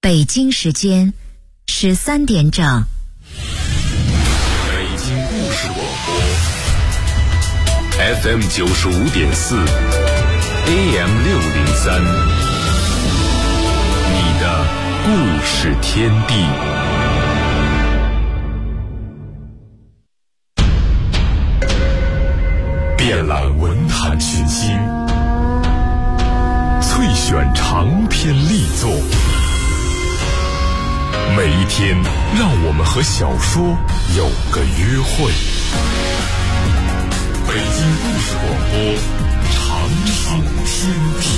北京时间13点整。 北京故事广播 FM 95.4 AM 603，你的故事天地。遍览文坛群星，萃选长篇力作，每一天让我们和小说有个约会。北京故事广播，长长天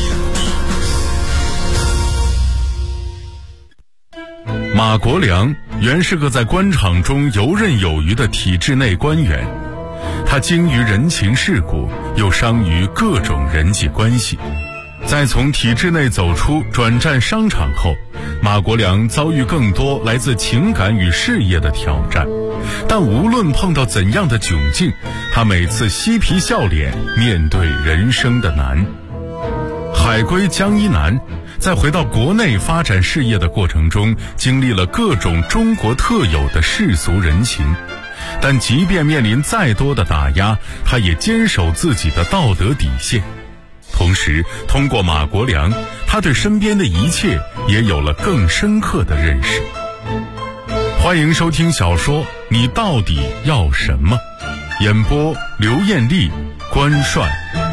地。马国良原是个在官场中游刃有余的体制内官员，他精于人情世故，又商于各种人际关系。在从体制内走出转战商场后，马国良遭遇更多来自情感与事业的挑战，但无论碰到怎样的窘境，他每次嬉皮笑脸面对人生的难。海归江一南在回到国内发展事业的过程中，经历了各种中国特有的世俗人情，但即便面临再多的打压，他也坚守自己的道德底线。同时通过马国良，他对身边的一切也有了更深刻的认识。欢迎收听小说《你到底要什么》，演播刘艳丽、关帅。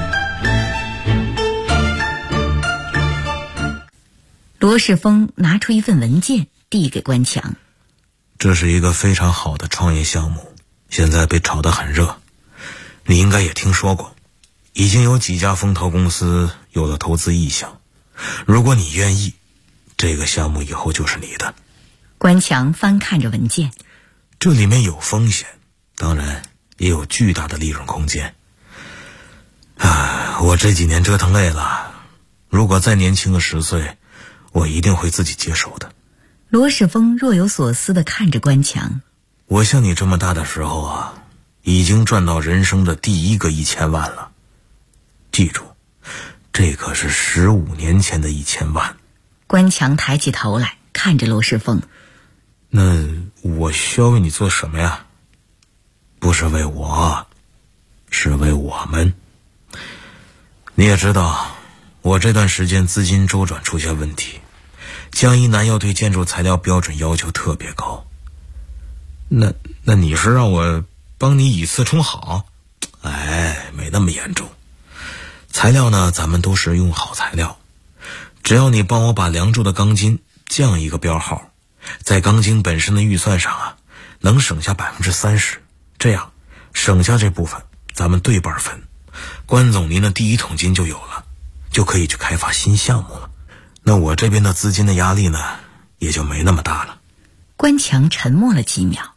罗世峰拿出一份文件递给关强， 这是一个非常好的创业项目，现在被炒得很热，你应该也听说过，已经有几家风投公司有了投资意向。如果你愿意，这个项目以后就是你的。 关强翻看着文件， 这里面有风险，当然也有巨大的利润空间。我这几年折腾累了，如果再年轻个10岁，我一定会自己接手的。 罗世峰若有所思地看着关强。 我像你这么大的时候啊，已经赚到人生的第一个1000万了。记住，这可是15年前的1000万。 关强抬起头来看着罗世峰。 那我需要为你做什么呀？不是为我，是为我们。你也知道，我这段时间资金周转出现问题，江一南要对建筑材料标准要求特别高。那你是让我帮你以次充好？没那么严重。材料呢，咱们都是用好材料，只要你帮我把梁柱的钢筋降一个标号，在钢筋本身的预算上啊，能省下30%，这样省下这部分咱们对半分，关总您的第一桶金就有了，就可以去开发新项目了。那我这边的资金的压力呢，也就没那么大了。 关强沉默了几秒。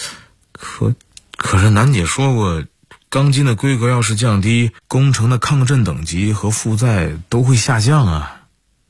可是楠姐说过，钢筋的规格要是降低，工程的抗震等级和负载都会下降啊。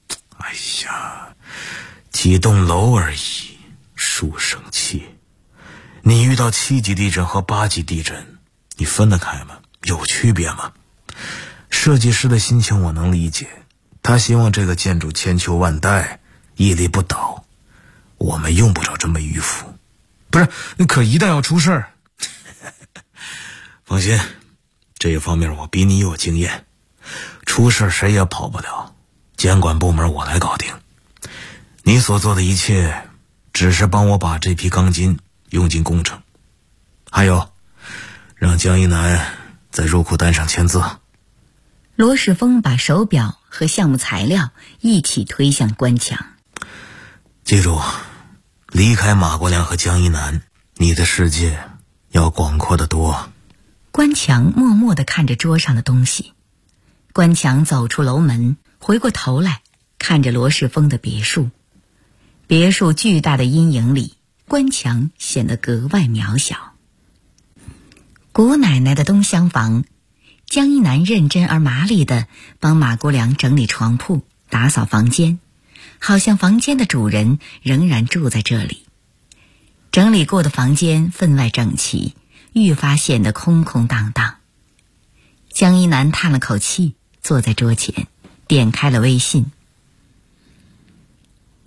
几栋楼而已，数生气。你遇到7级地震和8级地震，你分得开吗？有区别吗？设计师的心情我能理解，他希望这个建筑千秋万代，屹立不倒。我们用不着这么迂腐。不是，可一旦要出事儿，放心，这一方面我比你有经验，出事谁也跑不了，监管部门我来搞定。你所做的一切只是帮我把这批钢筋用进工程，还有让江一南在入库单上签字。 罗世峰把手表和项目材料一起推向关强。 记住，离开马国良和江一南，你的世界要广阔得多。 关强默默地看着桌上的东西。关强走出楼门，回过头来看着罗世峰的别墅。别墅巨大的阴影里，关强显得格外渺小。谷奶奶的东厢房，江一南认真而麻利地帮马国良整理床铺，打扫房间，好像房间的主人仍然住在这里。整理过的房间分外整齐，愈发显得空空荡荡。江一南叹了口气，坐在桌前，点开了微信。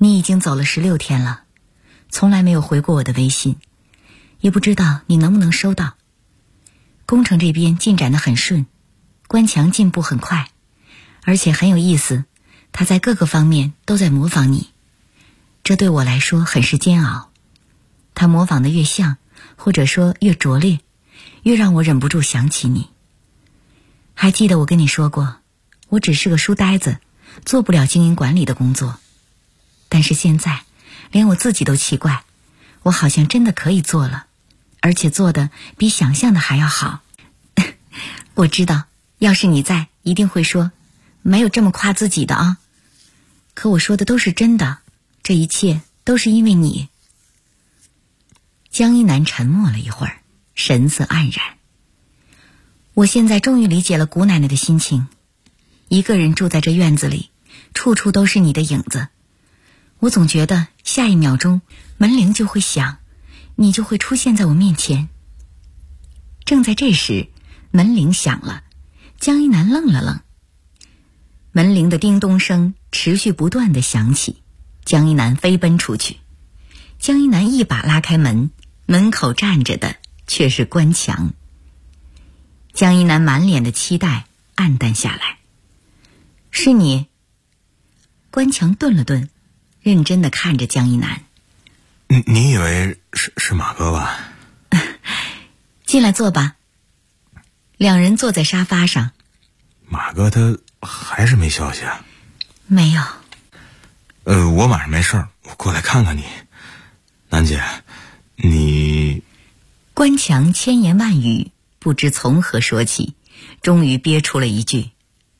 你已经走了16天了，从来没有回过我的微信，也不知道你能不能收到。工程这边进展得很顺，关强进步很快，而且很有意思，他在各个方面都在模仿你，这对我来说很是煎熬。他模仿得越像，或者说越拙劣，越让我忍不住想起你。还记得我跟你说过，我只是个书呆子，做不了经营管理的工作。但是现在，连我自己都奇怪，我好像真的可以做了，而且做得比想象的还要好。我知道，要是你在，一定会说，没有这么夸自己的啊。可我说的都是真的，这一切都是因为你。江一南沉默了一会儿，神色黯然。我现在终于理解了姑奶奶的心情，一个人住在这院子里，处处都是你的影子。我总觉得下一秒钟门铃就会响，你就会出现在我面前。正在这时，门铃响了，江一南愣了愣。门铃的叮咚声持续不断地响起，江一南飞奔出去。江一南一把拉开门，门口站着的却是关强。江一南满脸的期待黯淡下来。是你？关强顿了顿，认真地看着江一南。 你以为是马哥吧？ 进来坐吧。两人坐在沙发上。 马哥他还是没消息啊？ 没有。 我晚上没事儿，我过来看看你。楠姐，你…… 关强千言万语，不知从何说起，终于憋出了一句：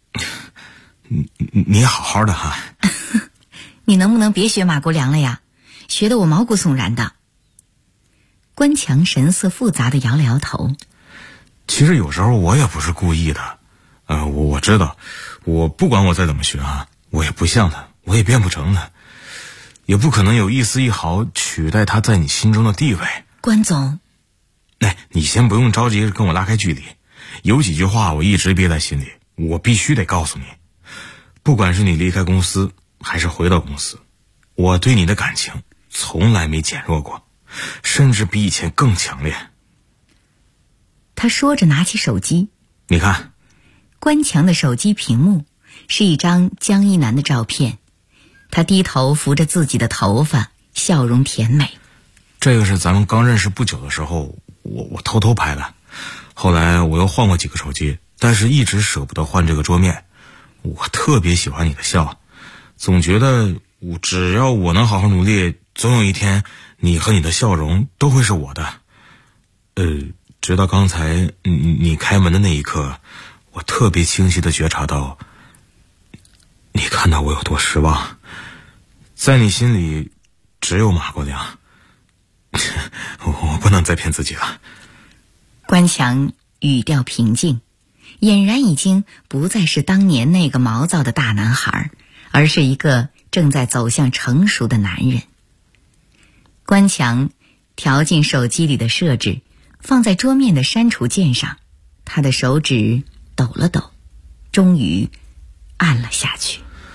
你好好的哈。 你能不能别学马国良了呀？学得我毛骨悚然的。关强神色复杂的摇了摇头。 其实有时候我也不是故意的，我知道，我不管我再怎么学啊，我也不像他，我也变不成他，也不可能有一丝一毫取代他在你心中的地位。 关总， 你先不用着急跟我拉开距离，有几句话我一直憋在心里，我必须得告诉你。不管是你离开公司还是回到公司，我对你的感情从来没减弱过，甚至比以前更强烈。 他说着拿起手机。 你看， 关强的手机屏幕是一张江一南的照片，他低头扶着自己的头发，笑容甜美。 这个是咱们刚认识不久的时候我偷偷拍的，后来我又换过几个手机，但是一直舍不得换这个桌面。我特别喜欢你的笑，总觉得只要我能好好努力，总有一天你和你的笑容都会是我的。直到刚才你开门的那一刻，我特别清晰地觉察到你看到我有多失望。在你心里只有马国良。我不能再骗自己了。 关强语调平静，俨然已经不再是当年那个毛躁的大男孩，而是一个正在走向成熟的男人。关强调进手机里的设置，放在桌面的删除键上，他的手指抖了抖，终于按了下去。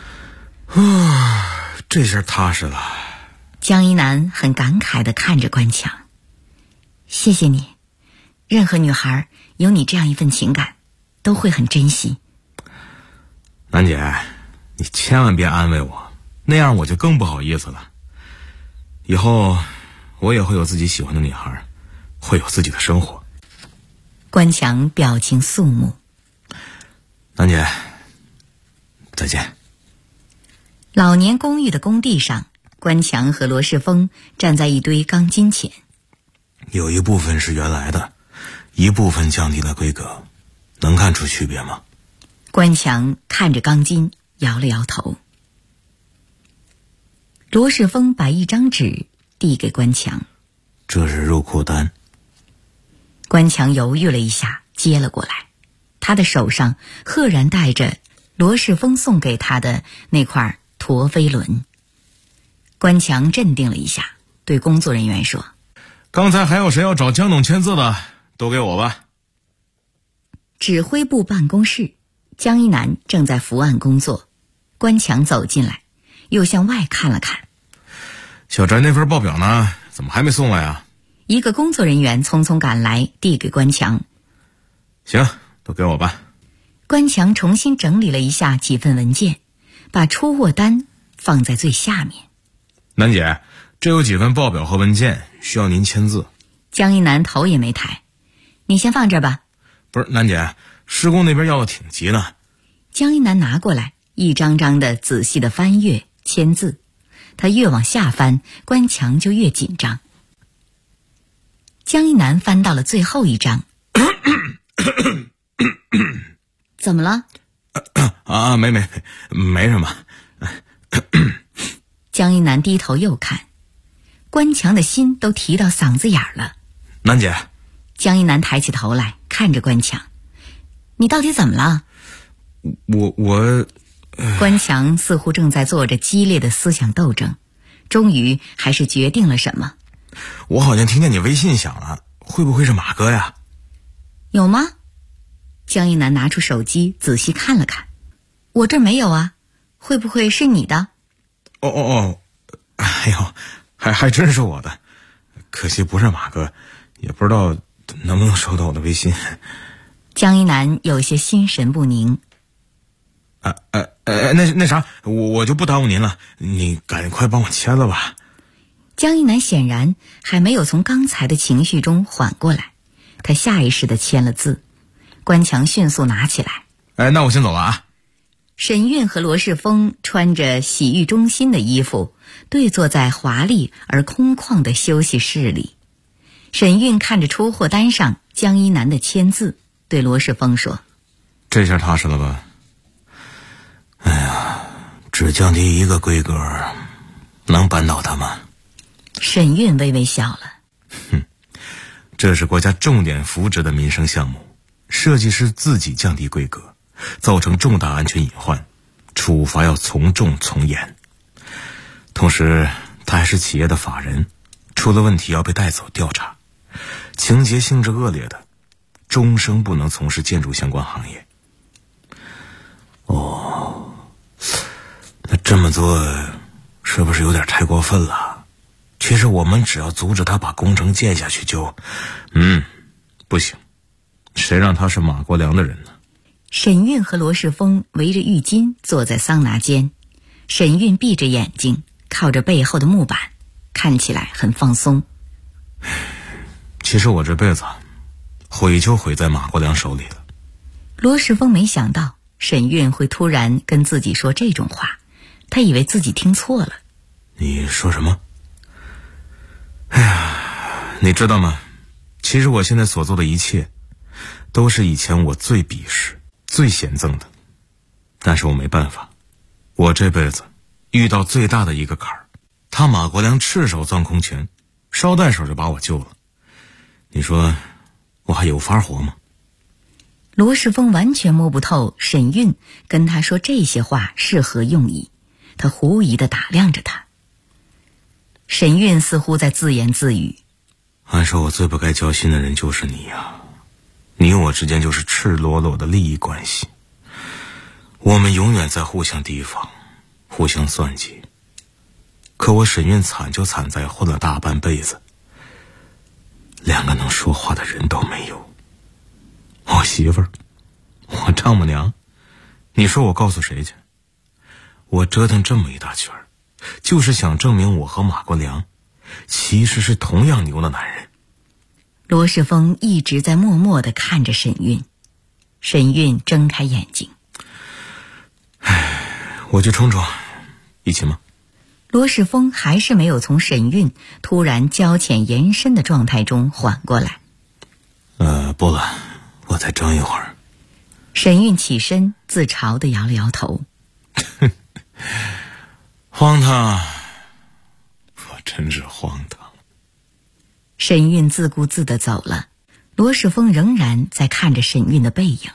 这下踏实了。 江一南很感慨地看着关强。谢谢你，任何女孩有你这样一份情感都会很珍惜。 楠姐，你千万别安慰我，那样我就更不好意思了。以后我也会有自己喜欢的女孩，会有自己的生活。 关强表情肃穆。 楠姐，再见。 老年公寓的工地上，关强和罗世峰站在一堆钢筋前。 有一部分是原来的，一部分降低了规格，能看出区别吗？ 关强看着钢筋，摇了摇头。罗世峰把一张纸递给关强。 这是入库单。 关强犹豫了一下，接了过来。他的手上赫然带着罗世峰送给他的那块陀飞轮。关强镇定了一下，对工作人员说： 刚才还有谁要找江董签字的，都给我吧。 指挥部办公室，江一南正在伏案工作。关强走进来，又向外看了看， 小翟那份报表呢？怎么还没送来啊？ 一个工作人员匆匆赶来，递给关强。 行，都给我吧。 关强重新整理了一下几份文件，把出货单放在最下面。 南姐，这有几份报表和文件，需要您签字。 江一南头也没抬。你先放这儿吧。 不是，南姐，施工那边要的挺急呢。 江一南拿过来，一张张的仔细的翻阅签字。他越往下翻，关强就越紧张。江一南翻到了最后一张。怎么了？ 啊，没什么。 江一南低头又看，关强的心都提到嗓子眼儿了。 南姐， 江一南抬起头来看着关强，你到底怎么了？ 我关强似乎正在做着激烈的思想斗争，终于还是决定了什么。 我好像听见你微信响了，会不会是马哥呀？ 有吗？江一南拿出手机仔细看了看，我这没有啊，会不会是你的？ 哎呦，还真是我的，可惜不是马哥，也不知道能不能收到我的微信。 江一南有些心神不宁。 那啥，我就不耽误您了，你赶快帮我签了吧。 江一南显然还没有从刚才的情绪中缓过来，他下意识地签了字。关强迅速拿起来。 那我先走了啊。 沈韵和罗世峰穿着洗浴中心的衣服，对坐在华丽而空旷的休息室里。沈韵看着出货单上江一南的签字，对罗世峰说： 这下踏实了吧？哎呀，只降低一个规格，能扳倒他吗？ 沈韵微微笑了。 这是国家重点扶植的民生项目，设计师自己降低规格，造成重大安全隐患，处罚要从重从严。同时他还是企业的法人，出了问题要被带走调查，情节性质恶劣的，终生不能从事建筑相关行业。那这么做是不是有点太过分了？其实我们只要阻止他把工程建下去就……不行，谁让他是马国良的人呢？ 沈韵和罗世峰围着浴巾坐在桑拿间，沈韵闭着眼睛，靠着背后的木板，看起来很放松。 其实我这辈子毁就毁在马国良手里了。 罗世峰没想到沈韵会突然跟自己说这种话，他以为自己听错了。 你说什么？哎呀，你知道吗？其实我现在所做的一切都是以前我最鄙视最嫌憎的，但是我没办法，我这辈子遇到最大的一个坎儿，他马国良赤手钻空拳，捎带手就把我救了，你说我还有法活吗？ 罗世峰完全摸不透沈韵跟他说这些话是何用意，他狐疑地打量着他。沈韵似乎在自言自语： 按说我最不该交心的人就是你呀，你我之间就是赤裸裸的利益关系，我们永远在互相提防，互相算计。可我沈韵惨就惨在混了大半辈子，两个能说话的人都没有。我媳妇儿，我丈母娘，你说我告诉谁去？我折腾这么一大圈，就是想证明我和马国良其实是同样牛的男人。 罗世峰一直在默默地看着沈韵。沈韵睁开眼睛。 我去冲冲，一起吗？ 罗世峰还是没有从沈韵突然交浅言深的状态中缓过来。 不了，我再争一会儿。 沈韵起身自嘲地摇了摇头。 荒唐，我真是荒唐。 沈韵自顾自地走了，罗世峰仍然在看着沈韵的背影。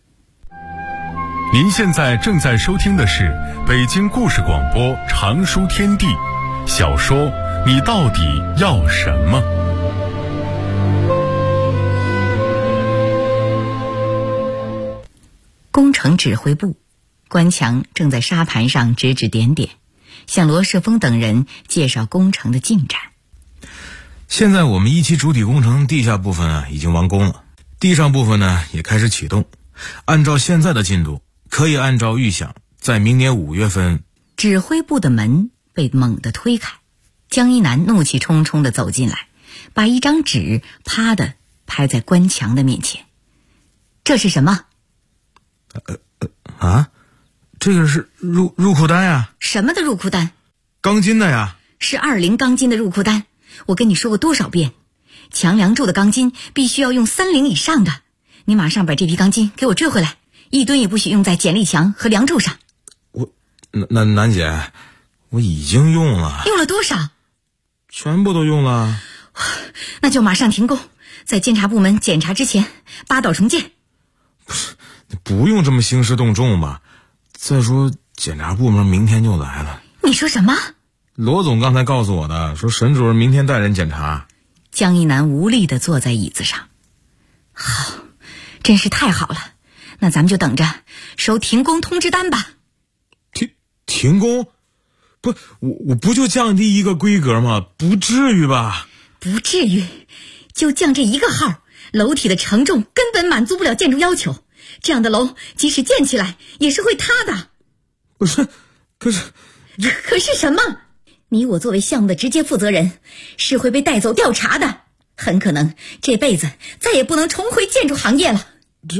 您现在正在收听的是北京故事广播长书天地小说《你到底要什么》。 工程指挥部，关强正在沙盘上指指点点， 向罗世峰等人介绍工程的进展。 现在我们1期主体工程地下部分已经完工了，地上部分呢也开始启动。按照现在的进度，可以按照预想，在明年5月份。 指挥部的门被猛地推开，江一南怒气冲冲地走进来，把一张纸啪地拍在关强的面前。这是什么？ 这个是入库单呀。 什么的入库单？ 钢筋的呀。 是20钢筋的入库单。我跟你说过多少遍，强梁柱的钢筋必须要用30以上的。你马上把这批钢筋给我追回来，1吨也不许用在剪力墙和梁柱上。 楠姐，我已经用了。 用了多少？ 全部都用了。 那就马上停工，在监察部门检查之前拔倒重建。 不用这么兴师动众吧。再说检察部门明天就来了。 你说什么？ 罗总刚才告诉我的，说沈主任明天带人检查。 江一南无力地坐在椅子上。好，真是太好了，那咱们就等着收停工通知单吧。 停工？不，我不就降低1个规格吗？不至于吧？ 不至于，就降这1个号，楼体的承重根本满足不了建筑要求，这样的楼即使建起来也是会塌的。 不是，可是什么？你我作为项目的直接负责人，是会被带走调查的，很可能这辈子再也不能重回建筑行业了。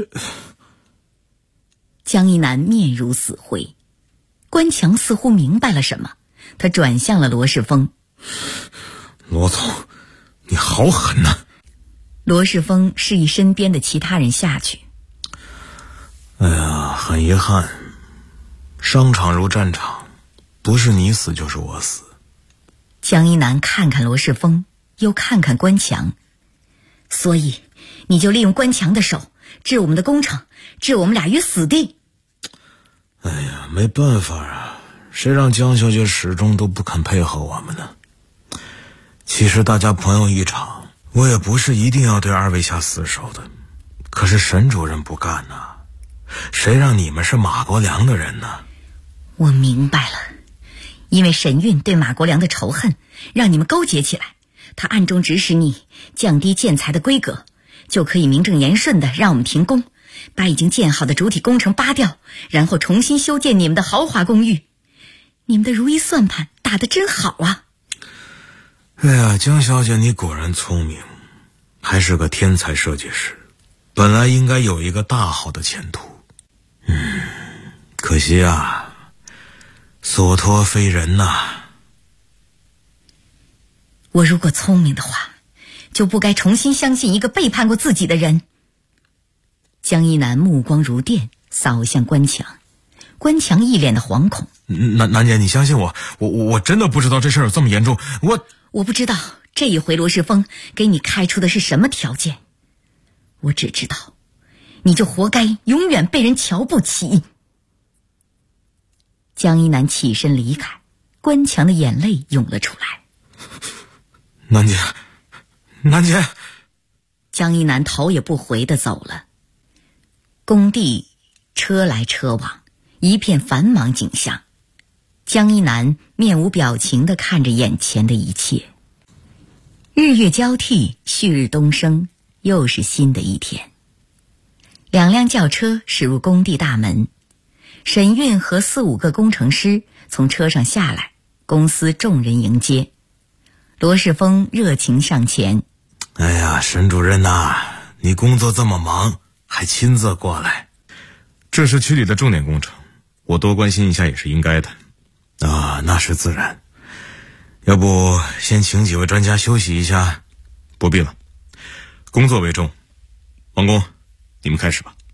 江一南面如死灰。关强似乎明白了什么，他转向了罗世峰。 罗总，你好狠呐！ 罗世峰示意身边的其他人下去。 哎呀，很遗憾，商场如战场，不是你死就是我死。 江一南看看罗世峰，又看看关强。所以你就利用关强的手置我们的工程，置我们俩于死地。 哎呀，没办法啊，谁让江小姐始终都不肯配合我们呢？其实大家朋友一场，我也不是一定要对2位下死手的。可是沈主任不干呐，谁让你们是马国良的人呢？ 我明白了，因为沈运对马国良的仇恨让你们勾结起来，他暗中指使你降低建材的规格，就可以名正言顺地让我们停工，把已经建好的主体工程扒掉，然后重新修建你们的豪华公寓。你们的如意算盘打得真好啊！ 哎呀，江小姐，你果然聪明，还是个天才设计师，本来应该有一个大好的前途。可惜啊，所托非人呐。 我如果聪明的话，就不该重新相信一个背叛过自己的人。江一南目光如电，扫向关强。关强一脸的惶恐。 楠姐，你相信我真的不知道这事儿有这么严重。 我不知道这一回罗世峰给你开出的是什么条件，我只知道你就活该永远被人瞧不起。江一南起身离开，关强的眼泪涌了出来。 楠姐。 江一南头也不回地走了。工地车来车往，一片繁忙景象。江一南面无表情地看着眼前的一切。日月交替，旭日东升，又是新的一天。2辆轿车驶入工地大门，沈运和4、5个工程师从车上下来，公司众人迎接。罗世峰热情上前。 哎呀，沈主任呐，你工作这么忙，还亲自过来。这是区里的重点工程，我多关心一下也是应该的。那是自然。要不先请几位专家休息一下？不必了，工作为重。王工，你们开始吧。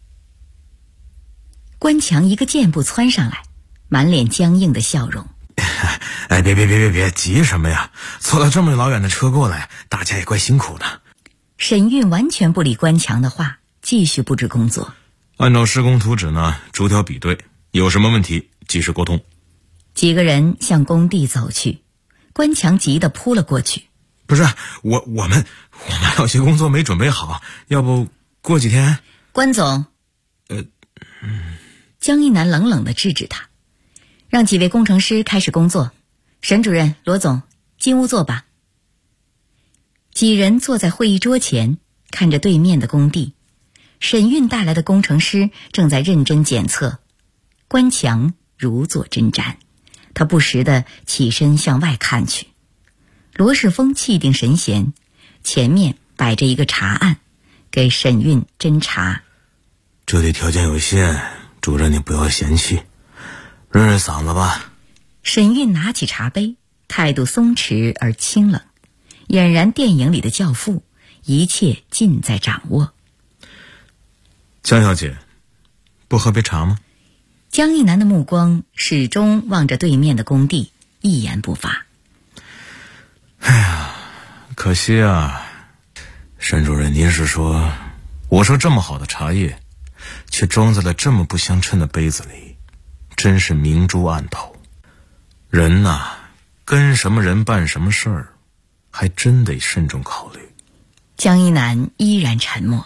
关强一个箭步窜上来，满脸僵硬的笑容。 哎，别急什么呀？坐了这么老远的车过来，大家也怪辛苦的。 沈运完全不理关强的话，继续布置工作。 按照施工图纸呢，逐条比对，有什么问题及时沟通。 几个人向工地走去，关强急得扑了过去。 不是，我们有些工作没准备好，要不过几天？ 关总，江一南冷冷地制止他。 让几位工程师开始工作。沈主任、罗总，进屋坐吧。几人坐在会议桌前，看着对面的工地。沈运带来的工程师正在认真检测，关强如坐针毡，他不时地起身向外看去。罗世峰气定神闲，前面摆着一个茶案，给沈运斟茶。 这里条件有限，主任你不要嫌弃，润润嗓子吧。 沈运拿起茶杯，态度松弛而清冷，俨然电影里的教父，一切尽在掌握。 江小姐，不喝杯茶吗？ 江一南的目光始终望着对面的工地，一言不发。 哎呀，可惜啊，沈主任，您是说，我说这么好的茶叶，却装在了这么不相称的杯子里，真是明珠暗投。人呐，跟什么人办什么事儿，还真得慎重考虑。 江一南依然沉默。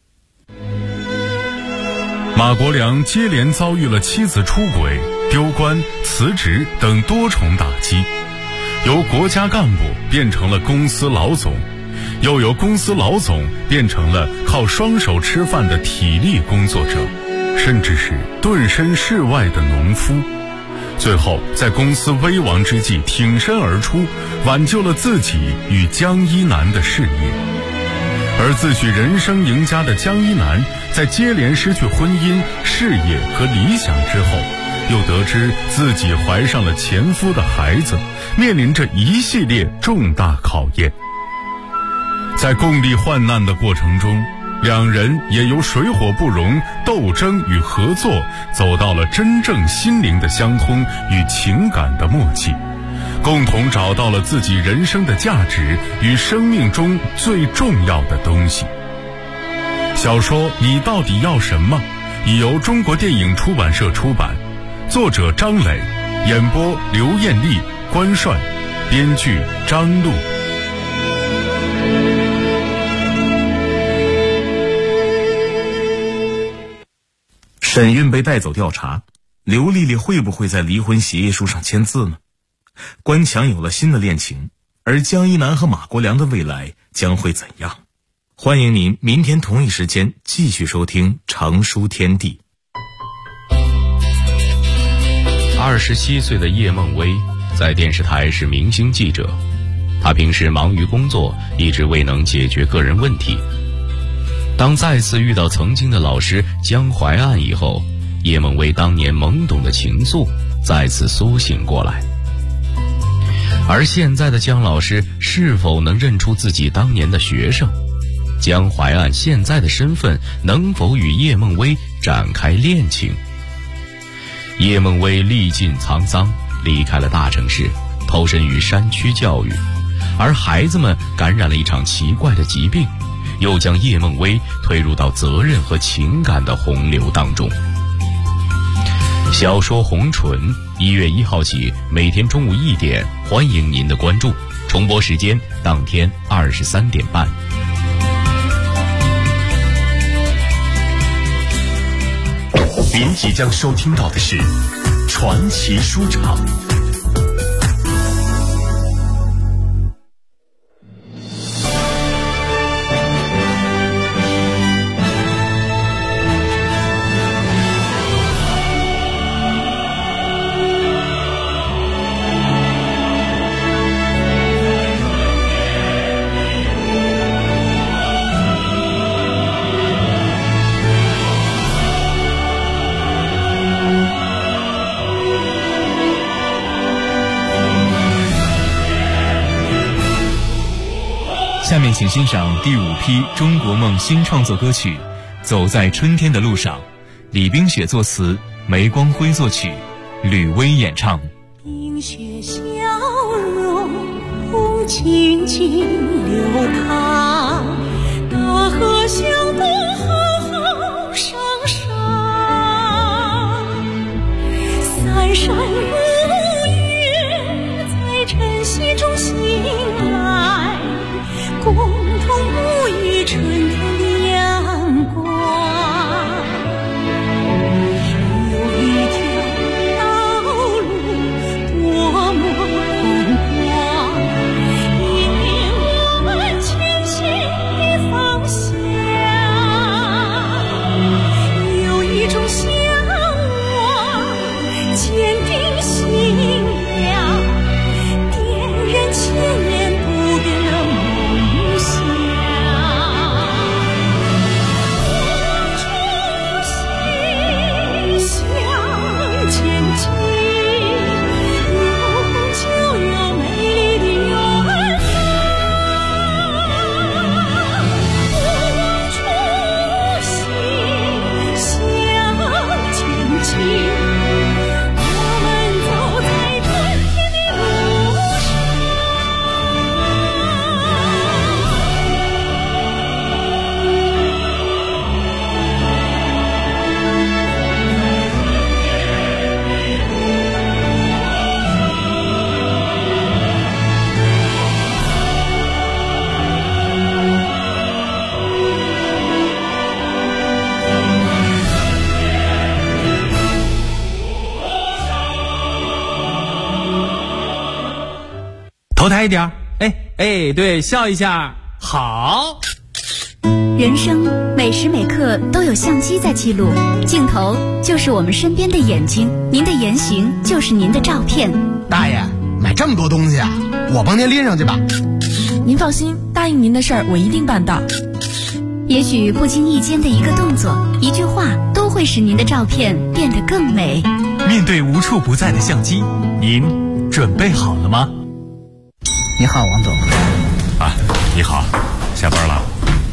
马国良接连遭遇了妻子出轨、丢官、辞职等多重打击，由国家干部变成了公司老总，又由公司老总变成了靠双手吃饭的体力工作者，甚至是顿身事外的农夫。最后在公司危亡之际挺身而出，挽救了自己与江一南的事业。而自诩人生赢家的江一南，在接连失去婚姻、事业和理想之后，又得知自己怀上了前夫的孩子，面临着一系列重大考验。在共历患难的过程中，两人也由水火不容、斗争与合作，走到了真正心灵的相通与情感的默契，共同找到了自己人生的价值与生命中最重要的东西。小说《你到底要什么》已由中国电影出版社出版，作者张磊，演播刘艳丽、关帅，编剧张璐。 沈运被带走调查，刘丽丽会不会在离婚协议书上签字呢？关强有了新的恋情，而江一南和马国良的未来将会怎样？欢迎您明天同一时间继续收听长书天地。 27岁的叶梦薇在电视台是明星记者，她平时忙于工作，一直未能解决个人问题。当再次遇到曾经的老师江淮岸以后，叶梦薇当年懵懂的情愫再次苏醒过来。而现在的江老师是否能认出自己当年的学生？江淮岸现在的身份能否与叶梦薇展开恋情？叶梦薇历尽沧桑，离开了大城市，投身于山区教育，而孩子们感染了一场奇怪的疾病，又将叶梦薇推入到责任和情感的洪流当中。小说《红唇》1月1号起，每天中午1点，欢迎您的关注。重播时间当天23点半。 您即将收听到的是传奇书场。 下面请欣赏第5批中国梦新创作歌曲《走在春天的路上》，李冰雪作词，梅光辉作曲，吕薇演唱。 冰雪消融，风轻轻流淌，大河向东浩浩汤汤，三山如月在晨曦中醒来，共同沐浴春天的阳光。有一条道路头抬一点，哎，对，笑一下，好。 人生每时每刻都有相机在记录，镜头就是我们身边的眼睛，您的言行就是您的照片。 大爷，买这么多东西啊，我帮您拎上去吧。 您放心，答应您的事儿我一定办到。 也许不经意间的一个动作、一句话，都会使您的照片变得更美。 面对无处不在的相机，您准备好了吗？ 你好，王总。 你好，下班了。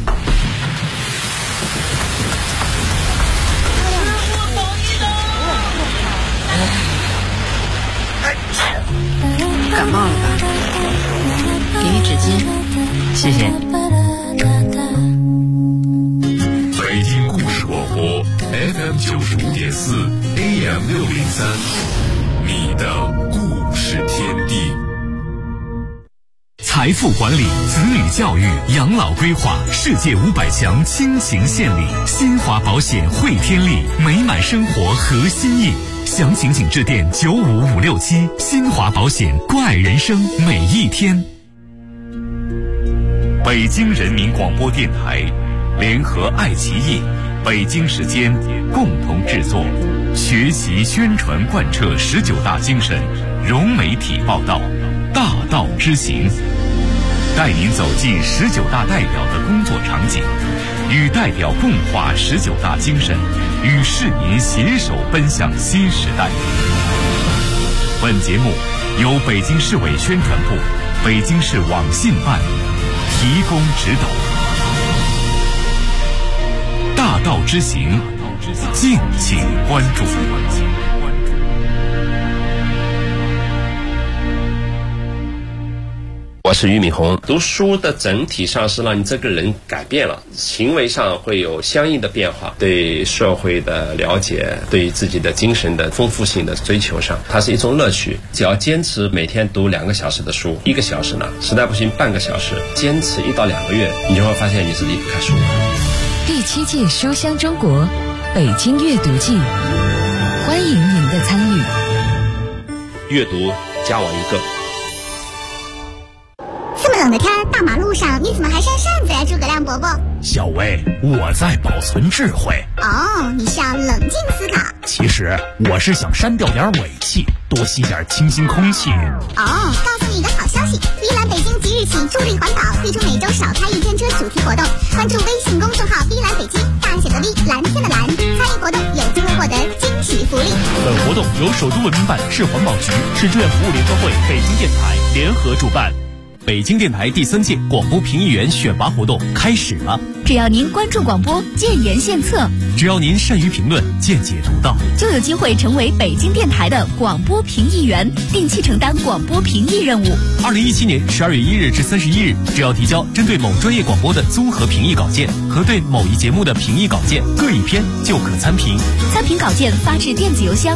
感冒了吧？给你纸巾，谢谢。 北京故事广播 FM 95.4 AM 603，你的故事天地。 财富管理、子女教育、养老规划，世界500强倾情献礼，新华保险汇天利，美满生活核心印。详情请致电95567，新华保险，关爱人生每一天。北京人民广播电台联合爱奇艺、北京时间共同制作，学习宣传贯彻19大精神，融媒体报道，大道之行，带您走进19大代表的工作场景，与代表共话19大精神，与市民携手奔向新时代。本节目由北京市委宣传部、北京市网信办提供指导。大道之行，敬请关注。 我是俞敏洪。读书的整体上是让你这个人改变了，行为上会有相应的变化，对社会的了解，对自己的精神的丰富性的追求上，它是一种乐趣。只要坚持每天读2个小时的书，1个小时呢，实在不行半个小时，坚持1到2个月，你就会发现你是离不开书。 第7届书香中国北京阅读季，欢迎您的参与。 阅读加我1个。 这么冷的天，大马路上你怎么还扇扇子呀，诸葛亮伯伯？ 小薇，我在保存智慧。 哦，你是要冷静思考。 其实我是想删掉点尾气，多吸点清新空气。 哦，告诉你一个好消息，碧蓝北京即日起助力环保，推出每周少开1天车主题活动。关注微信公众号碧蓝北京，大写的 V， 蓝天的蓝，参与活动有机会获得惊喜福利。 本活动由首都文明办、市环保局、市志愿服务联合会、北京电台联合主办。北京电台第3届广播评议员选拔活动开始了。 只要您关注广播，建言献策， 只要您善于评论，见解独到， 就有机会成为北京电台的广播评议员，定期承担广播评议任务。 2017年12月1日至31日，只要提交针对某专业广播的综合评议稿件和对某一节目的评议稿件各1篇，就可参评。 参评稿件发至电子邮箱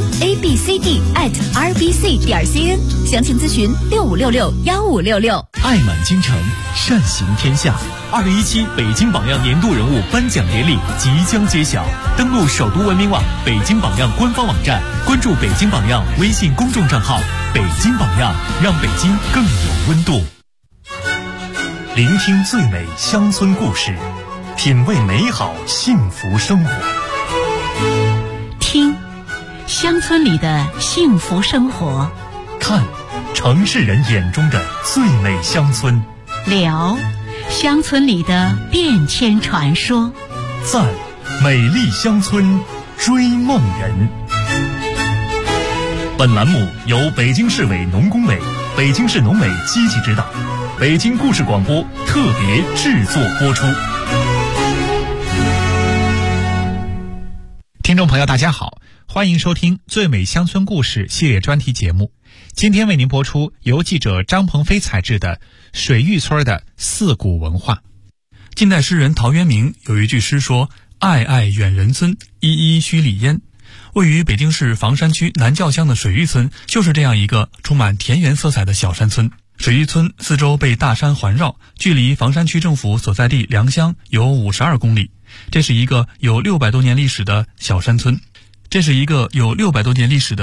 abcd@rbc.cn， 详情咨询65661566。 爱满京城，善行天下。2017北京榜样年度人物颁奖典礼即将揭晓，登录首都文明网、北京榜样官方网站，关注北京榜样微信公众账号，北京榜样，让北京更有温度。聆听最美乡村故事，品味美好幸福生活。 听乡村里的幸福生活， 看城市人眼中的最美乡村， 聊乡村里的变迁传说， 赞美丽乡村追梦人。本栏目由北京市委农工委、北京市农委积极指导，北京故事广播特别制作播出。 听众朋友大家好，欢迎收听最美乡村故事系列专题节目。今天为您播出由记者张鹏飞采制的水峪村的四古文化。近代诗人陶渊明有一句诗说：爱爱远人尊，依依须礼焉。位于北京市房山区南滘乡的水峪村就是这样一个充满田园色彩的小山村。水峪村四周被大山环绕，距离房山区政府所在地良乡有52公里。这是一个有600多年历史的小山村。 这是一个有600多年历史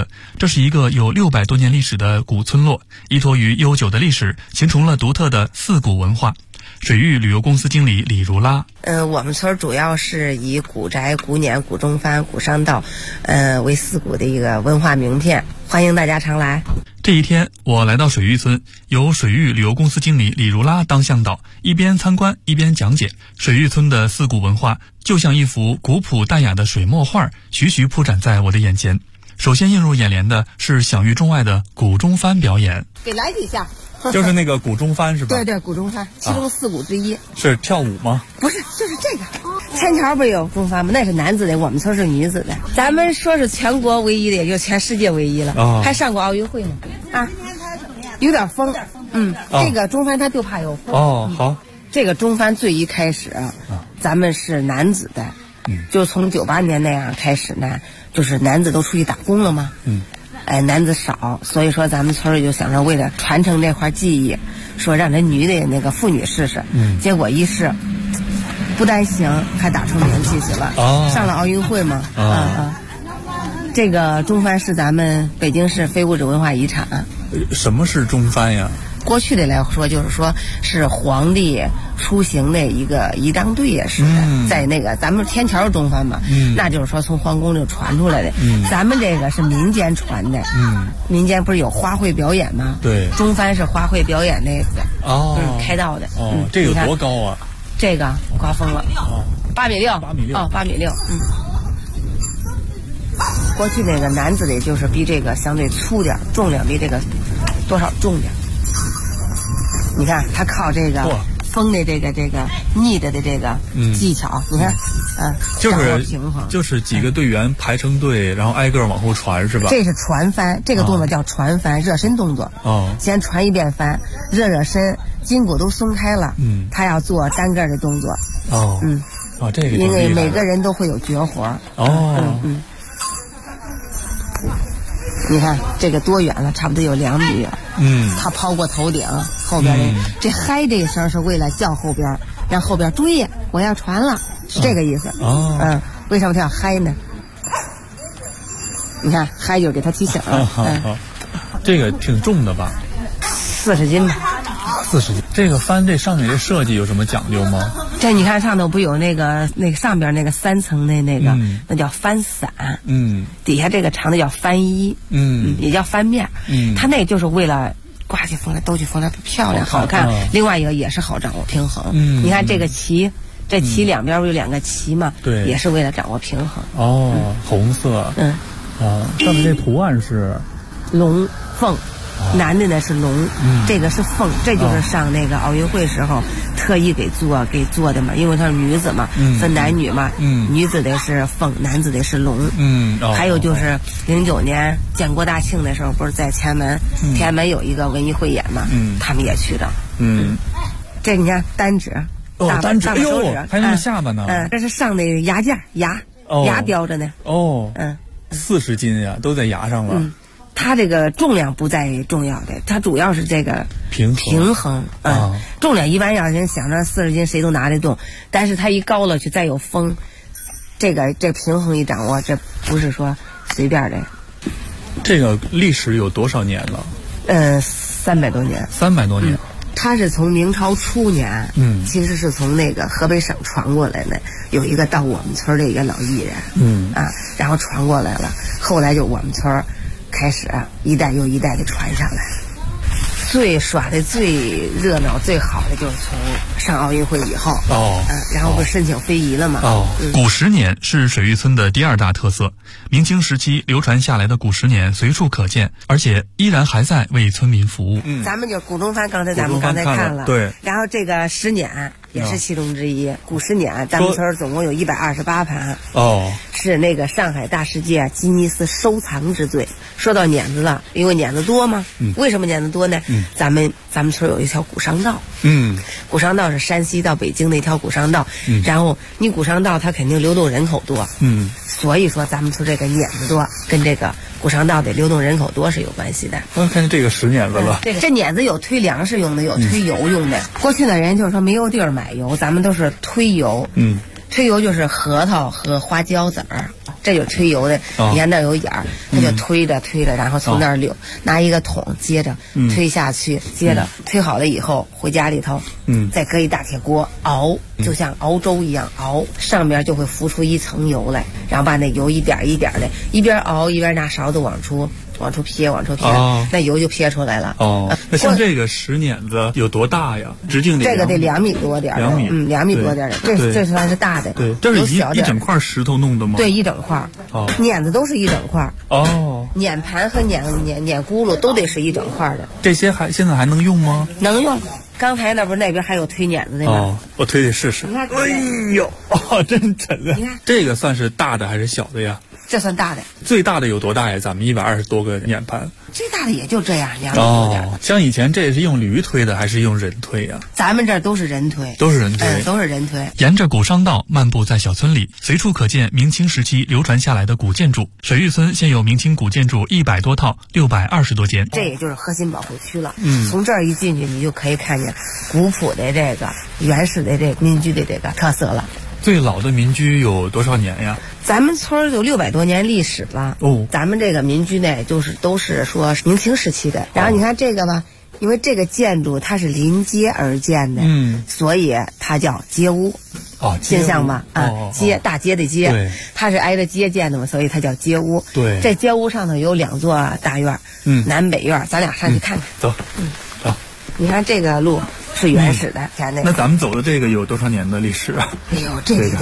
的古村落，依托于悠久的历史，形成了独特的四古文化。水域旅游公司经理李如拉， 我们村主要是以古宅、古撵、古中幡、古商道，为四古的一个文化名片，欢迎大家常来。 这一天，我来到水域村，由水域旅游公司经理李如拉当向导，一边参观一边讲解。水域村的四古文化就像一幅古朴淡雅的水墨画，徐徐铺展在我的眼前。首先映入眼帘的是享誉中外的古中幡表演。 给来几下。 就是那个古中幡是吧？ 对对，古中幡，其中四古之一。 是跳舞吗？ 不是，就是这个。天桥不是有中幡吗？那是男子的，我们村是女子的。咱们说是全国唯一的，也就全世界唯一了。还上过奥运会呢。有点风。这个中幡它就怕有风。 好。 这个中幡最一开始，咱们是男子的，就从98年那样开始呢，就是男子都出去打工了嘛。男子少，所以说咱们村里就想着为了传承这块技艺，说让人女的那个妇女试试。结果一试，不但行，还打出名气去了。上了奥运会嘛。这个中幡是咱们北京市非物质文化遗产。 什么是中幡呀？ 过去的来说，就是说是皇帝出行的一个仪仗队也是的，在那个咱们天桥中幡嘛，那就是说从皇宫就传出来的。咱们这个是民间传的，民间不是有花卉表演吗？ 对， 中幡是花卉表演那个开道的。 这有多高啊？ 这个刮风了，8.6米，8.6米。8.6米。过去那个男子的就是比这个相对粗点，重量比这个多少重点。你看他靠这个风的这个逆着的这个技巧，你看， 就是几个队员排成队，然后挨个往后传是吧？ 这是传帆，这个动作叫传帆，热身动作。先传一遍帆，热身，筋骨都松开了。他要做单个的动作。 这个因为每个人都会有绝活。你看这个多远了？差不多有2米远。他抛过头顶，后边的这嗨这一声是为了叫后边，让后边追，我要传了，是这个意思。为什么他要嗨呢？你看嗨就给他提醒了。 这个挺重的吧 ？40斤吧。 40斤。这个帆这上面这设计有什么讲究吗？ 这你看上头不有那个上边那个3层的那个，那叫帆伞。底下这个长的叫帆衣。也叫帆面。它那就是为了刮起风来、兜起风来漂亮好看。另外一个也是好掌握平衡。你看这个旗，这旗两边不有2个旗嘛？ 对， 也是为了掌握平衡。 红色。上面这图案是龙凤。男的呢是龙，这个是凤，这就是上那个奥运会时候特意给做的嘛，因为它是女子嘛，分男女嘛，女子的是凤，男子的是龙。还有就是09年建国大庆的时候，不是在天安门有一个文艺汇演嘛，他们也去的。这你看单指， 单指， 大手指， 还有下巴呢。 这是上的牙架，牙标着呢。 40斤呀，都在牙上了。 它这个重量不在重要的，它主要是这个平衡。重量一般让人想着40斤谁都拿得动，但是它一高了去再有风，这平衡一掌握，这不是说随便的。 这个历史有多少年了 ？300多年。 300多年。 它是从明朝初年，其实是从那个河北省传过来的，有一个到我们村的一个老艺人，然后传过来了，后来就我们村开始一代又一代的传下来。最耍的最热闹最好的就是从上奥运会以后然后不是申请非遗了吗？ 古十年是水域村的第2大特色，明清时期流传下来的古十年随处可见，而且依然还在为村民服务。 咱们就古中幡，咱们刚才看了， 对， 然后这个10年也是其中之一。古10年咱们村总共有128盘，是那个上海大世界吉尼斯收藏之最。说到碾子了，因为碾子多嘛，为什么碾子多呢？咱们村有一条古商道，古商道是山西到北京的一条古商道，然后你古商道它肯定流动人口多，所以说咱们村这个碾子多，跟这个古商道的流动人口多是有关系的。 看见这个石碾子了， 这碾子有推粮食用的，有推油用的。过去的人就是说没有地儿买油，咱们都是推油，推油就是核桃和花椒籽儿， 这就推油的，你看那有眼儿，他就推着，然后从那儿溜，拿一个桶接着推下去，接着推好了以后回家里头，再搁一大铁锅熬，就像熬粥一样熬，上边就会浮出一层油来，然后把那油一点一点的，一边熬一边拿勺子往出撇，那油就撇出来了。 那像这个石碾子有多大呀？直径这个得2米多点，2米多点的，这算是大的。 对，这是一整块石头弄的吗？ 对，一整块。碾子都是一整块。碾盘和碾轱辘都得是一整块的。 这些现在还能用吗？ 能用。刚才那不是那边还有推碾子的吗？ 我推推试试。 你看， 哎呦，真沉啊！ 你看这个算是大的还是小的呀？ 这算大的。 最大的有多大呀？咱们120多个碾盘。 最大的也就这样，2米多点。 像以前这是用驴推的还是用人推呀？ 咱们这儿都是人推。 都是人推。 都是人推。 沿着古商道漫步在小村里，随处可见明清时期流传下来的古建筑。水峪村现有明清古建筑100多套，620多间。 这也就是核心保护区了。从这儿一进去，你就可以看见古朴的这个原始的这个民居的这个特色了。 最老的民居有多少年呀？ 咱们村有600多年历史了。咱们这个民居呢，都是说明清时期的。然后你看这个吧，因为这个建筑它是临街而建的，所以它叫街屋。现象吧，街大街的街，它是挨着街建的嘛，所以它叫街屋。 对， 这街屋上头有2座大院，南北院，咱俩上去看看。 走，走。 你看这个路是原始的， 那咱们走的这个有多少年的历史啊？ 哎呦，这个就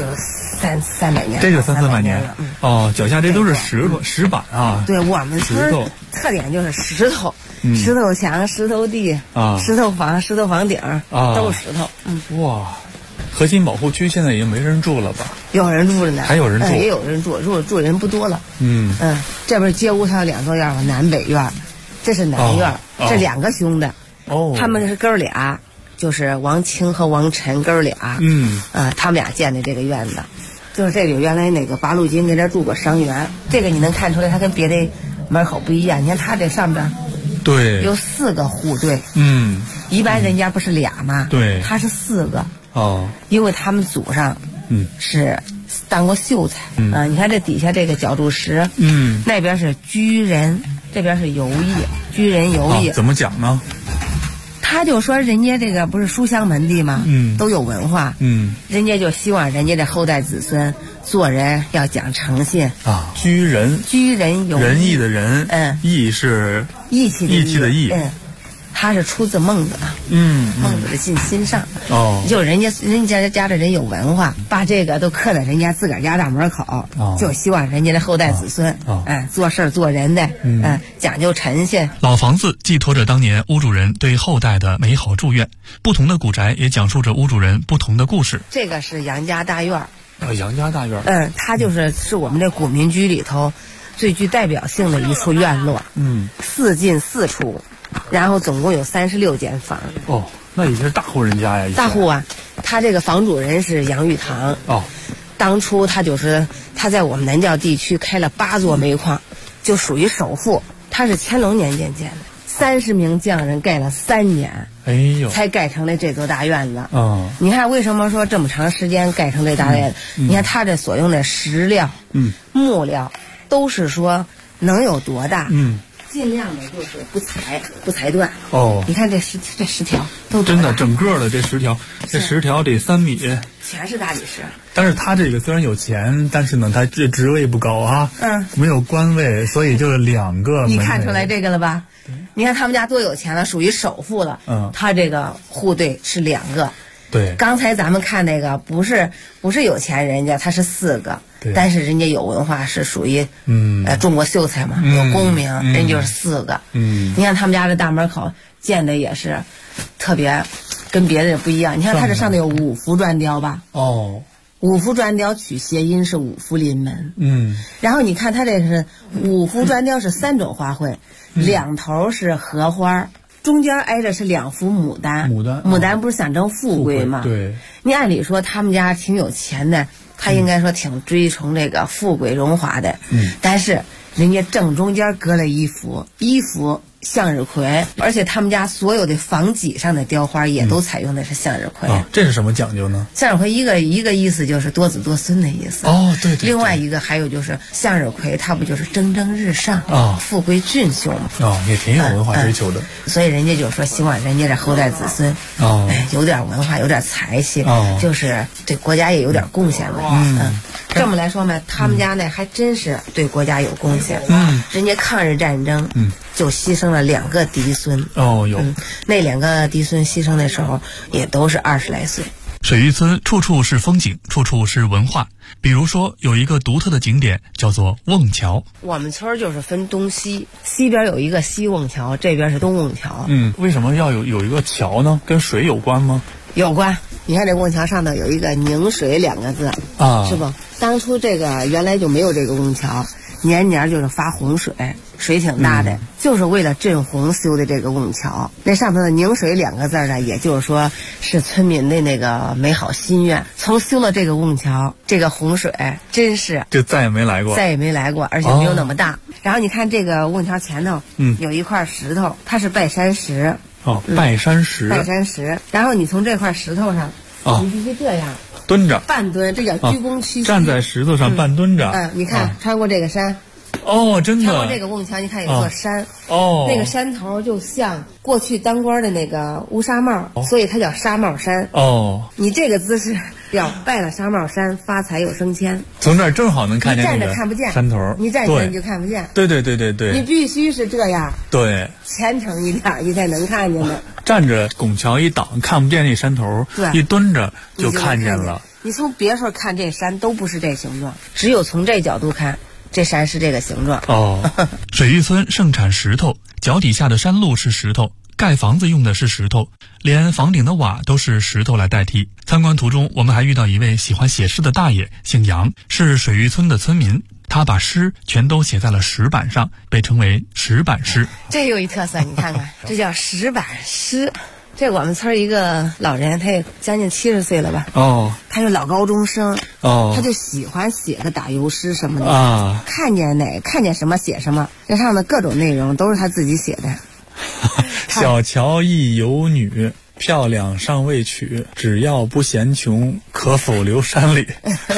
300年， 这个300-400年了。脚下这都是石板啊。 对，我们村特点就是石头，石头墙、石头地、石头房、石头房顶，都是石头。 哇，核心保护区现在已经没人住了吧？ 有人住着呢， 还有人住， 也有人住人不多了。这边街屋上有2座院嘛，南北院，这是南院，这2个兄弟。他们是哥俩，就是王清和王晨哥俩。他们俩建的这个院子，就是这里原来那个八路军跟这住过伤员。这个你能看出来，他跟别的门口不一样。你看他这上边， 对， 有4个护队。一般人家不是俩吗？ 对， 他是4个。因为他们祖上是当过秀才。你看这底下这个角柱石，那边是居人，这边是游业，居人游业。 怎么讲呢？ 他就说人家这个不是书香门第吗？都有文化。人家就希望人家的后代子孙做人要讲诚信啊。居人有仁义的仁，义是义气的义。 他是出自孟子，孟子的信心上。就人家的人有文化，把这个都刻在人家自个儿家大门口，就希望人家的后代子孙，做事做人的，讲究诚信。 老房子寄托着当年屋主人对后代的美好祝愿，不同的古宅也讲述着屋主人不同的故事。 这个是杨家大院。 杨家大院。 它是我们这古民居里头最具代表性的一处院落。4进4出。然后总共有36间房。 那已经是大户人家呀！ 大户啊，他这个房主人是杨玉堂。当初他在我们南郊地区开了8座煤矿，就属于首富。他是乾隆年间建的，30名匠人盖了3年，才盖成了这座大院子。你看为什么说这么长时间盖成这大院子？你看他这所用的石料、木料，都是说能有多大？尽量的就是不裁断。你看这石条都真的整个的这石条得3米， 全是大理石。 但是他这个虽然有钱，但是呢，他这职位不高啊，没有官位，所以就是2个。 你看出来这个了吧？你看他们家多有钱了，属于首富了。他这个护队是2个。 对， 刚才咱们看那个不是有钱人家，他是4个。但是人家有文化，是属于中国秀才嘛，有功名，人就是4个。你看他们家这大门口建的也是特别跟别的不一样。你看他这上头有5幅砖雕吧？5幅砖雕取谐音是5福临门。然后你看他这是5幅砖雕是3种花卉，2头是荷花，中间挨着是2幅牡丹。牡丹不是象征富贵吗？ 对。 你按理说他们家挺有钱的，他应该说挺追崇这个富贵荣华的。但是人家正中间隔了1幅向日葵，而且他们家所有的房脊上的雕花也都采用的是向日葵。 这是什么讲究呢？ 向日葵一个意思就是多子多孙的意思。 对。 另外一个还有就是向日葵，它不就是蒸蒸日上富贵俊秀吗？ 也挺有文化追求的。 所以人家就说希望人家这后代子孙有点文化，有点才气，就是对国家也有点贡献了。这么来说呢，他们家呢还真是对国家有贡献。人家抗日战争就牺牲了2个嫡孙。那2个嫡孙牺牲的时候也都是20来岁。 水峪村处处是风景，处处是文化。比如说有一个独特的景点叫做瓮桥。 我们村就是分东西，西边有一个西瓮桥，这边是东瓮桥。 为什么要有一个桥呢？跟水有关吗？ 有关。你看这瓮桥上头有一个宁水2个字是吧？当初这个原来就没有这个瓮桥，年年就是发洪水，水挺大的，就是为了镇洪修的这个瓮桥。那上头的宁水2个字呢，也就是说是村民的那个美好心愿。从修了这个瓮桥，这个洪水真是就再也没来过， 而且没有那么大。然后你看这个瓮桥前头有一块石头，它是拜山石。 拜山石。 然后你从这块石头上，你必须这样蹲着， 半蹲，这叫鞠躬屈膝。 站在石头上半蹲着。 你看穿过这个山。 真的。 穿过这个瓮桥，你看有座山。那个山头就像过去当官的那个乌纱帽，所以它叫纱帽山。你这个姿势要拜了纱帽山，发财又升迁。 从这儿正好能看见。 你站着看不见山头， 你站着你就看不见。 对。 你必须是这样。 对。 虔诚一点，你才能看见的。 站着拱桥一挡，看不见那山头。一蹲着就看见了。 你从别处看这山都不是这形状，只有从这角度看。这山是这个形状。 水峪村盛产石头，脚底下的山路是石头，盖房子用的是石头，连房顶的瓦都是石头来代替。参观途中，我们还遇到一位喜欢写诗的大爷，姓杨，是水峪村的村民。他把诗全都写在了石板上，被称为石板诗。 这有一特色，你看看，这叫石板诗。这我们村一个老人，他也将近70岁了吧？他是老高中生。他就喜欢写个打油诗什么的。看见什么写什么，这上的各种内容都是他自己写的。 小桥一游女，漂亮尚未娶，只要不嫌穷，可否留山里。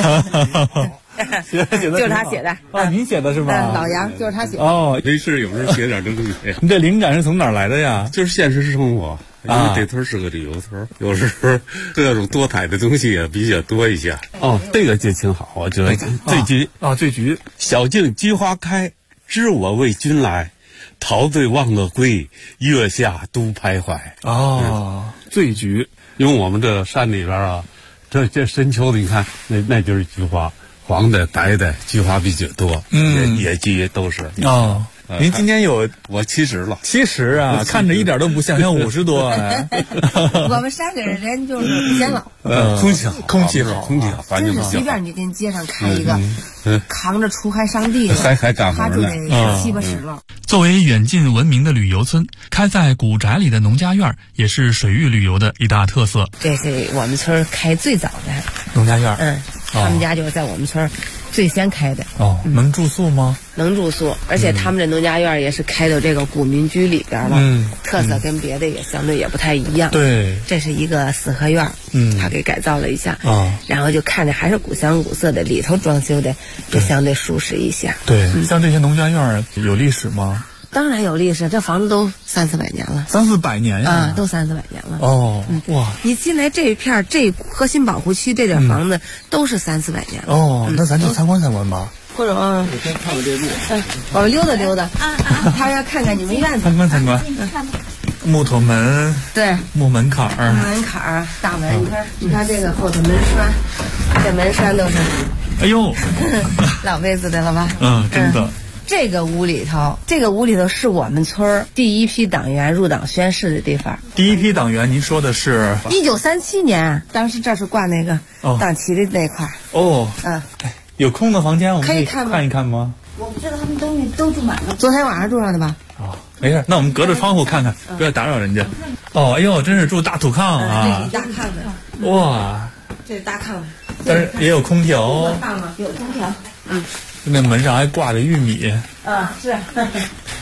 就是他写的。 您写的是吧？ 老杨就是他写的。 没事有时候写点这东西。 你这灵感是从哪儿来的呀？ 就是现实生活。因为这村是个旅游村，有时候各种多彩的东西也比较多一些。这个就挺好，我觉得醉菊醉菊。 小径菊花开，知我为君来，陶醉忘了归，月下独徘徊。 醉菊。 因为我们这山里边这深秋的，你看那就是菊花，黄的白的菊花比较多，野菊都是。 您今年有我70了 ，70啊，看着一点都不像50多哎。 我们山里人就是不显老， 空气好， 真是随便你跟街上看一个，扛着锄还上地， 还干活呢， 他就得70了。 作为远近闻名的旅游村，开在古宅里的农家院也是水峪旅游的一大特色。 这是我们村开最早的农家院。 他们家就是在我们村最先开的。 能住宿吗？ 能住宿，而且他们这农家院也是开到这个古民居里边了。特色跟别的也相对也不太一样。 对， 这是一个4合院，他给改造了一下。然后就看着还是古香古色的，里头装修的就相对舒适一些。 对，像这些农家院有历史吗？ 当然有历史，这房子都300-400年了。 300-400年呀？ 都300-400年了。 哇！ 你进来这一片这核心保护区这点房子都是300-400年了。 那咱就参观参观吧。 或者我先看看这路。 我们溜达溜达。他要看看你们院子。 参观。木头门。 对。 木门槛儿。 门槛儿，大门，你看这个后头门栓，这门栓都是。 哎呦， 老辈子的了吧？ 真的。 这个屋里头是我们村第一批党员入党宣誓的地方。 第一批党员，您说的是 1937年，当时这是挂那个党旗的那块。 有空的房间，我们可以看一看吗？ 我不知道他们东西都住满了，昨天晚上住上的吧？ 没事，那我们隔着窗户看看，不要打扰人家。哎呦，真是住大土炕啊！ 这是大炕的。 哇， 这是大炕， 但是也有空调。 大吗？有空调。 那门上还挂着玉米。 是。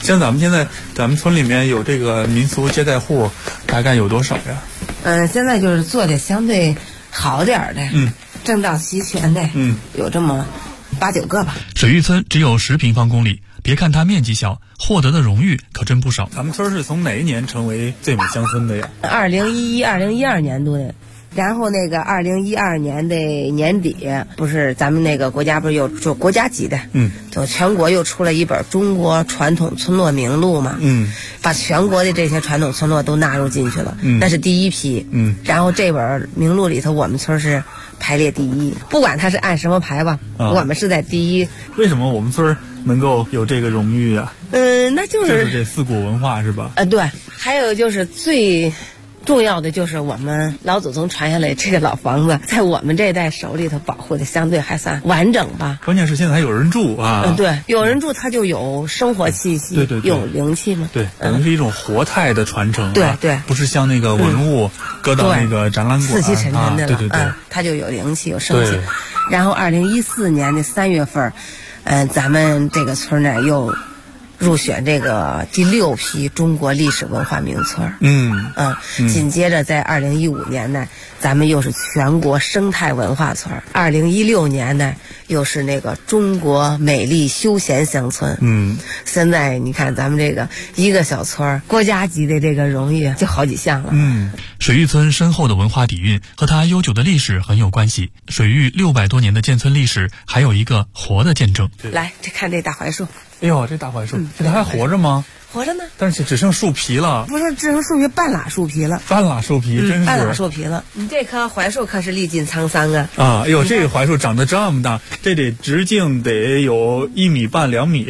像咱们村里面有这个民俗接待户，大概有多少呀？ 现在就是做的相对好点的，证照齐全的，有这么8、9个吧。 水峪村只有10平方公里，别看它面积小，获得的荣誉可真不少。咱们村是从哪一年成为最美乡村的呀 ？2011、2012年度的。然后那个2012年的年底，不是咱们那个国家不是有就国家级的，就全国又出了一本《中国传统村落名录》嘛，把全国的这些传统村落都纳入进去了，那是第一批，然后这本名录里头，我们村是排列第1，不管它是按什么排吧，我们是在第1。 为什么我们村能够有这个荣誉呀？ 那就是这四股文化是吧？ 对，还有就是最重要的就是我们老祖宗传下来这个老房子，在我们这一代手里头保护的相对还算完整吧。 关键是现在还有人住啊。 对，有人住，它就有生活气息， 对， 有灵气嘛。 对，可能是一种活态的传承。 对， 不是像那个文物搁到那个展览馆， 死气沉沉的了。 对， 它就有灵气，有生气。然后2014年的3月份，咱们这个村呢又入选这个第6批中国历史文化名村。紧接着在2015年呢，咱们又是全国生态文化村。2016年呢，又是那个中国美丽休闲乡村。现在你看咱们这个一个小村，国家级的这个荣誉就好几项了。 水峪村深厚的文化底蕴和它悠久的历史很有关系。水峪600多年的建村历史，还有一个活的见证。 来，看这大槐树。 哎呦，这大槐树，现在还活着吗？ 活着呢， 但是只剩树皮了。 不是，只剩树皮，半拉树皮了。 半拉树皮，真是半拉树皮了。你这棵槐树可是历尽沧桑啊！ 哎呦，这个槐树长得这么大，这得直径得有1.5米、2米。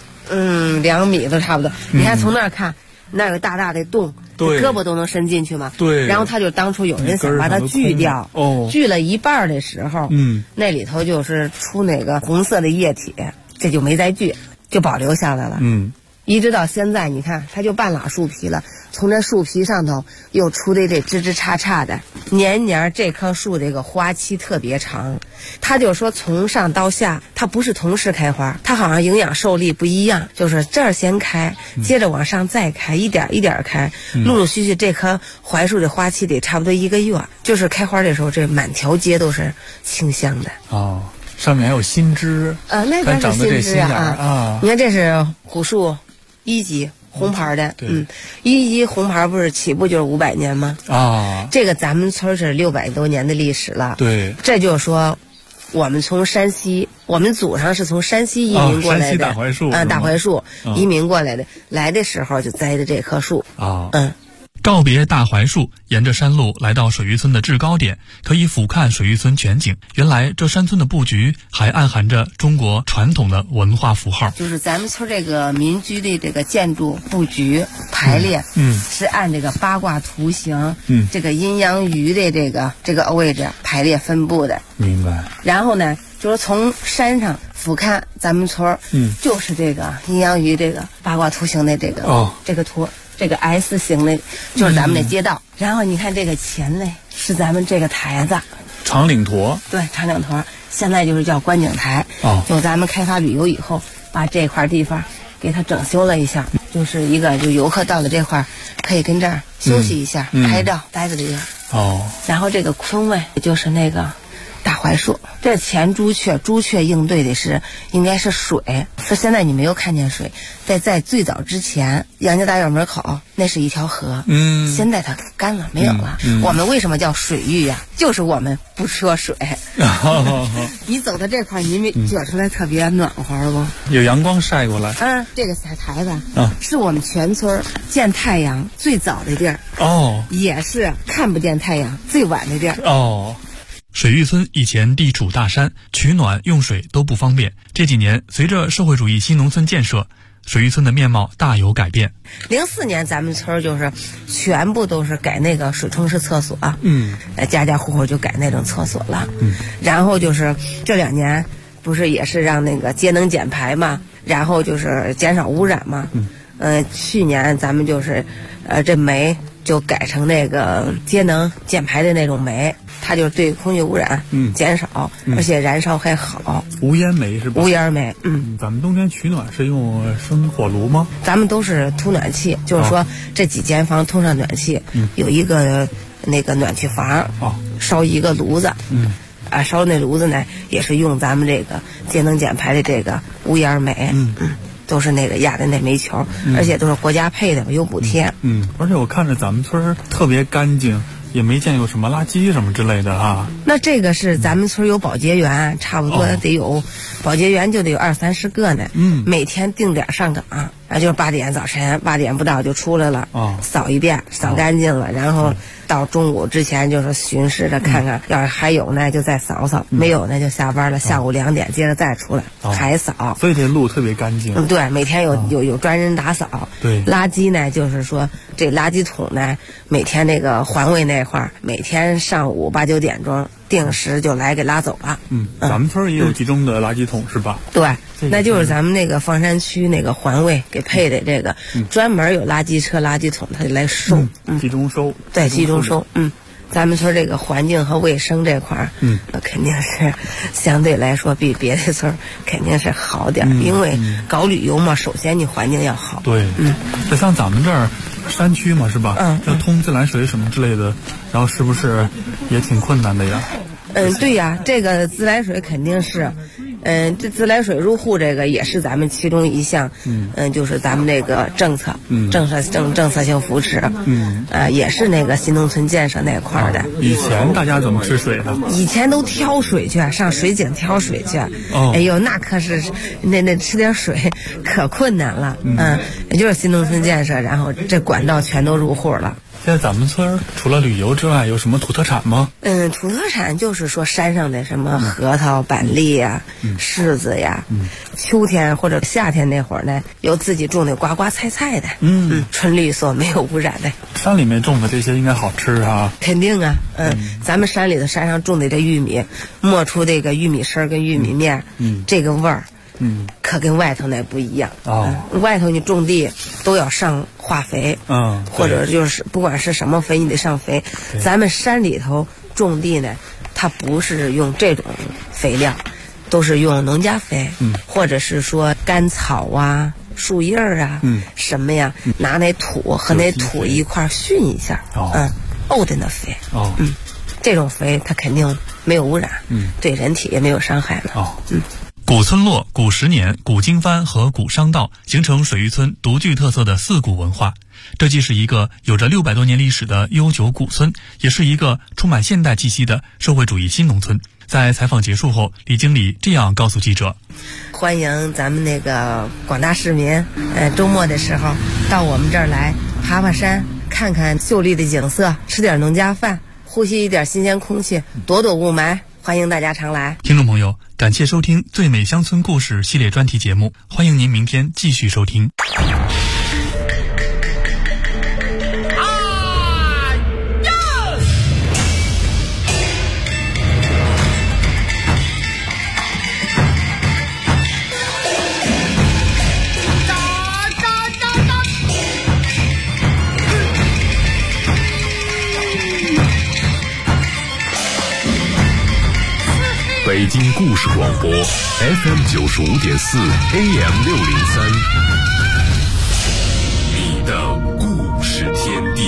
2米都差不多。你看从那儿看，那有大大的洞， 对， 胳膊都能伸进去嘛。 对。 然后他就当初有人想把它锯掉，锯了一半的时候，那里头就是出那个红色的液体，这就没再锯。就保留下来了，一直到现在，你看它就半拉树皮了，从这树皮上头又出的这枝枝杈杈的，年年这棵树这个花期特别长，它就说从上到下它不是同时开花，它好像营养受力不一样，就是这儿先开，接着往上再开，一点一点开，陆陆续续这棵槐树的花期得差不多1个月，就是开花的时候这满条街都是清香的。 上面还有新枝， 那边是新枝啊！你看这是虎树1级红牌的，1级红牌不是起步就是500年吗？这个咱们村是600多年的历史了。 对， 这就是说，我们从山西，我们祖上是从山西移民过来的， 山西大槐树， 大槐树移民过来的，来的时候就栽的这棵树告别大槐树，沿着山路来到水峪村的制高点，可以俯瞰水峪村全景。原来这山村的布局还暗含着中国传统的文化符号， 就是咱们村这个民居的这个建筑布局排列，是按这个八卦图形，这个阴阳鱼的这个位置排列分布的。 明白。 然后呢，就是从山上俯瞰咱们村，就是这个阴阳鱼这个八卦图形的这个图。这个 S 型的，就是咱们的街道。然后你看这个前嘞，是咱们这个台子， 长岭坨。 对，长岭坨，现在就是叫观景台。就咱们开发旅游以后，把这块地方给它整修了一下，就是一个就游客到了这块可以跟这儿休息一下，拍照待着的地方。然后这个坤位就是那个大槐树，这前朱雀应对的应该是水，说现在你没有看见水，在最早之前，杨家大院门口那是一条河，现在它干了，没有了。我们为什么叫水峪呀？就是我们不缺水。你走到这块，你没觉出来特别暖和了不？ 有阳光晒过来。 这个台子是我们全村见太阳最早的地儿，也是看不见太阳最晚的地儿。 水峪村以前地处大山，取暖用水都不方便。这几年随着社会主义新农村建设，水峪村的面貌大有改变。 04年咱们村就是全部都是改那个水冲式厕所，家家户户就改那种厕所了。然后就是这2年不是也是让那个节能减排嘛，然后就是减少污染嘛。去年咱们就是这煤就改成那个节能减排的那种煤，它就对空气污染减少，而且燃烧还好。 无烟煤是吧？ 无烟煤， 咱们冬天取暖是用生火炉吗？ 咱们都是突暖器，就是说这几间房通上暖气，有一个那个暖气房，烧一个炉子，烧那炉子呢也是用咱们这个节能减排的这个无烟煤，都是那个压的那煤球，而且都是国家配的，有补贴。 而且我看着咱们村特别干净，也没见有什么垃圾什么之类的啊。 那这个是咱们村有保洁员，差不多得有保洁员就得有20-30个呢。每天定点上岗，就是8点早晨8点不到就出来了，扫一遍，扫干净了，然后到中午之前就是巡视着看看，要是还有呢就再扫扫，没有呢就下班了，下午2点接着再出来还扫。 所以这路特别干净。 对，每天有专人打扫。 对， 垃圾呢就是说这垃圾桶呢，每天那个环卫那块儿，每天上午8-9点钟定时就来给拉走了。 咱们村也有集中的垃圾桶是吧？ 对，那就是咱们那个房山区那个环卫给配的这个，专门有垃圾车、垃圾桶，他就来收， 集中收。 对，集中收。咱们村这个环境和卫生这块儿，肯定是相对来说比别的村肯定是好点，因为搞旅游嘛，首先你环境要好。 对，就像咱们这儿山区嘛，是吧？要通自来水什么之类的，然后是不是也挺困难的呀？ 对呀，这个自来水肯定是。这自来水入户这个也是咱们其中一项，就是咱们这个政策性扶持，也是那个新农村建设那块儿的。 以前大家怎么吃水的？ 以前都挑水去，上水井挑水去。哎呦，那可是那吃点水可困难了。也就是新农村建设，然后这管道全都入户了。 现在咱们村除了旅游之外，有什么土特产吗？ 土特产就是说山上的什么核桃、板栗呀、柿子呀，秋天或者夏天那会儿呢，有自己种的瓜瓜菜菜的，纯绿色没有污染的。 山里面种的这些应该好吃啊。 肯定啊，咱们山里头山上种的这玉米，磨出这个玉米丝跟玉米面，这个味儿。可跟外头那不一样。外头你种地都要上化肥，或者就是不管是什么肥，你得上肥。咱们山里头种地呢，它不是用这种肥料，都是用农家肥，或者是说干草啊、树叶啊，什么呀，拿那土和那土一块熏一下，沤的那肥，这种肥它肯定没有污染，对人体也没有伤害了。 古村落、古十年、古经幡和古商道形成水峪村独具特色的四古文化。这既是一个有着600多年历史的悠久古村，也是一个充满现代气息的社会主义新农村。在采访结束后，李经理这样告诉记者： 欢迎咱们那个广大市民，周末的时候到我们这儿来爬爬山，看看秀丽的景色，吃点农家饭，呼吸一点新鲜空气，躲躲雾霾。欢迎大家常来。 听众朋友，感谢收听《最美乡村故事》系列专题节目，欢迎您明天继续收听。 北京故事广播 FM95.4 AM603，你的故事天地。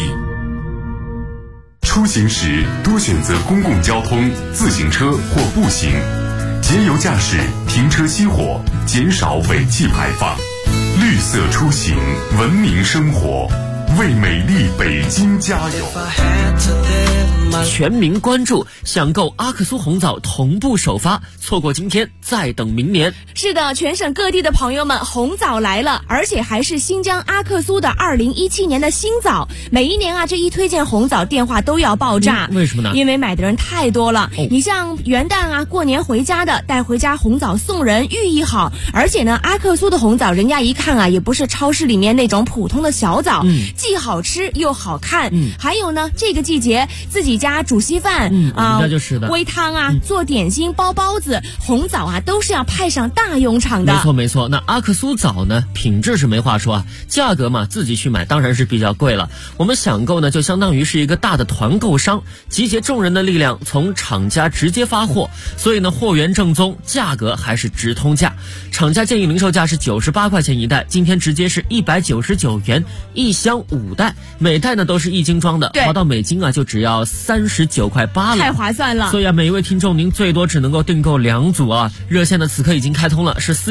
出行时多选择公共交通、自行车或步行，节油驾驶，停车熄火，减少尾气排放。绿色出行，文明生活，为美丽北京加油！ 全民关注，想购阿克苏红枣同步首发，错过今天再等明年。 是的，全省各地的朋友们，红枣来了，而且还是新疆阿克苏的2017年的新枣。每一年啊，这一推荐红枣电话都要爆炸。 为什么呢？ 因为买的人太多了。你像元旦啊、过年回家的，带回家红枣送人，寓意好。而且呢，阿克苏的红枣，人家一看啊，也不是超市里面那种普通的小枣，既好吃又好看。还有呢，这个季节自己家煮稀饭我们家就是的， 煨汤啊，做点心、包包子，红枣啊都是要派上大用场的。 没错没错。那阿克苏枣呢，品质是没话说啊，价格嘛自己去买当然是比较贵了。我们享购呢就相当于是一个大的团购商，集结众人的力量，从厂家直接发货，所以呢货源正宗，价格还是直通价。厂家建议零售价是98块钱一袋，今天直接是199元，1箱5袋，每袋呢都是1斤装的，划到每斤啊就只要39块8了， 太划算了。 所以啊，每一位听众您最多只能够订购2组啊。热线的此刻已经开通了，是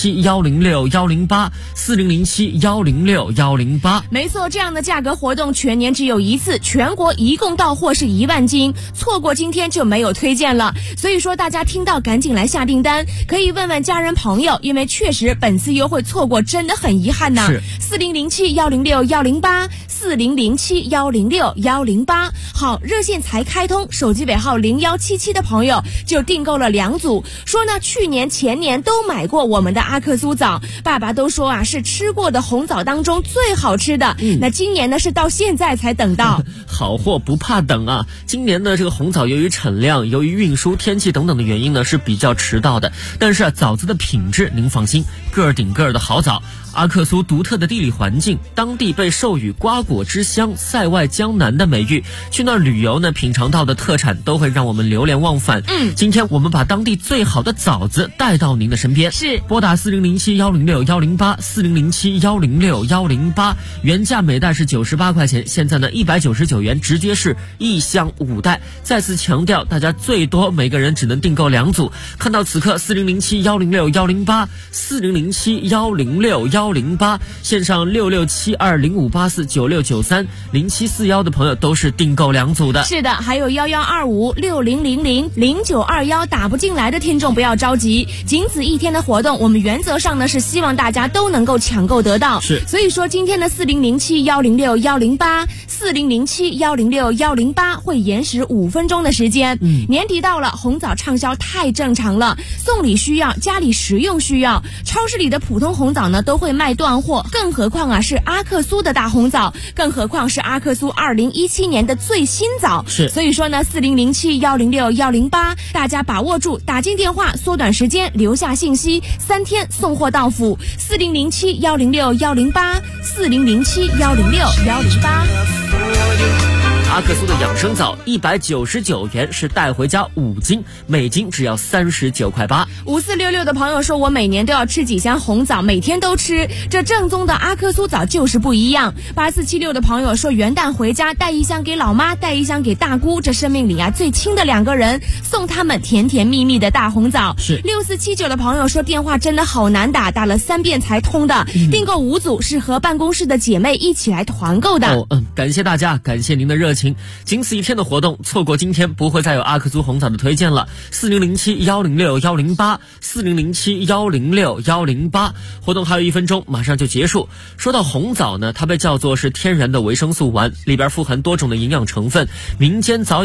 4007-106-108，4007-106-108。 没错，这样的价格活动全年只有一次，全国一共到货是1万斤，错过今天就没有推荐了。所以说大家听到赶紧来下订单，可以问问家人朋友，因为确实本次优惠错过真的很遗憾呐。4007-106-108，4007-106-108。好，热线才开通，手机尾号0177的朋友就订购了2组，说呢去年前年都买过我们的阿克苏枣，爸爸都说啊是吃过的红枣当中最好吃的。那今年呢是到现在才等到。 好货不怕等啊！今年的这个红枣由于产量、由于运输、天气等等的原因呢是比较迟到的，但是啊枣子的品质您放心，个儿顶个儿的好枣。阿克苏独特的地理环境，当地被授予瓜果之乡、塞外江南的美誉，去那儿旅游呢，品尝到的特产都会让我们流连忘返。今天我们把当地最好的枣子带到您的身边， 是拨打4007-106-108，4007-106-108，原价每袋是98块钱，现在呢199元，直接是1箱5袋。再次强调，大家最多每个人只能订购2组。看到此刻4007-106-108，4007-106-108，线上6672058496930741的朋友都是订购2组的。 是的，还有112560000921打不进来的听众不要着急，仅此一天的活动，我们原则上呢是希望大家都能够抢购得到。 是， 所以说今天的4007-106-108，4007-106-108会延时5分钟的时间。年底到了，红枣畅销太正常了，送礼需要，家里食用需要，超市里的普通红枣呢都会卖断货，更何况啊是阿克苏的大红枣，更何况是阿克苏2017年的最新枣。 是， 所以说呢4007-106-108，大家把握住，打进电话，缩短时间，留下信息，3天送货到府。4007-106-108，4007-106-108。 阿克苏的养生枣199元，是带回家5斤，每斤只要39块8。 5466的朋友说，我每年都要吃几箱红枣，每天都吃，这正宗的阿克苏枣就是不一样。8476的朋友说，元旦回家带1箱给老妈，带1箱给大姑，这生命里啊最亲的2个人，送他们甜甜蜜蜜的大红枣。 是。 6479的朋友说，电话真的好难打，打了3遍才通的，订购5组，是和办公室的姐妹一起来团购的。 感谢大家，感谢您的热情。仅此一天的活动，错过今天不会再有阿克苏红枣的推荐了。4007-106-108， 4007-106-108，活动还有1分钟，马上就结束。说到红枣呢，它被叫做是天然的维生素丸，里边富含多种的营养成分，民间早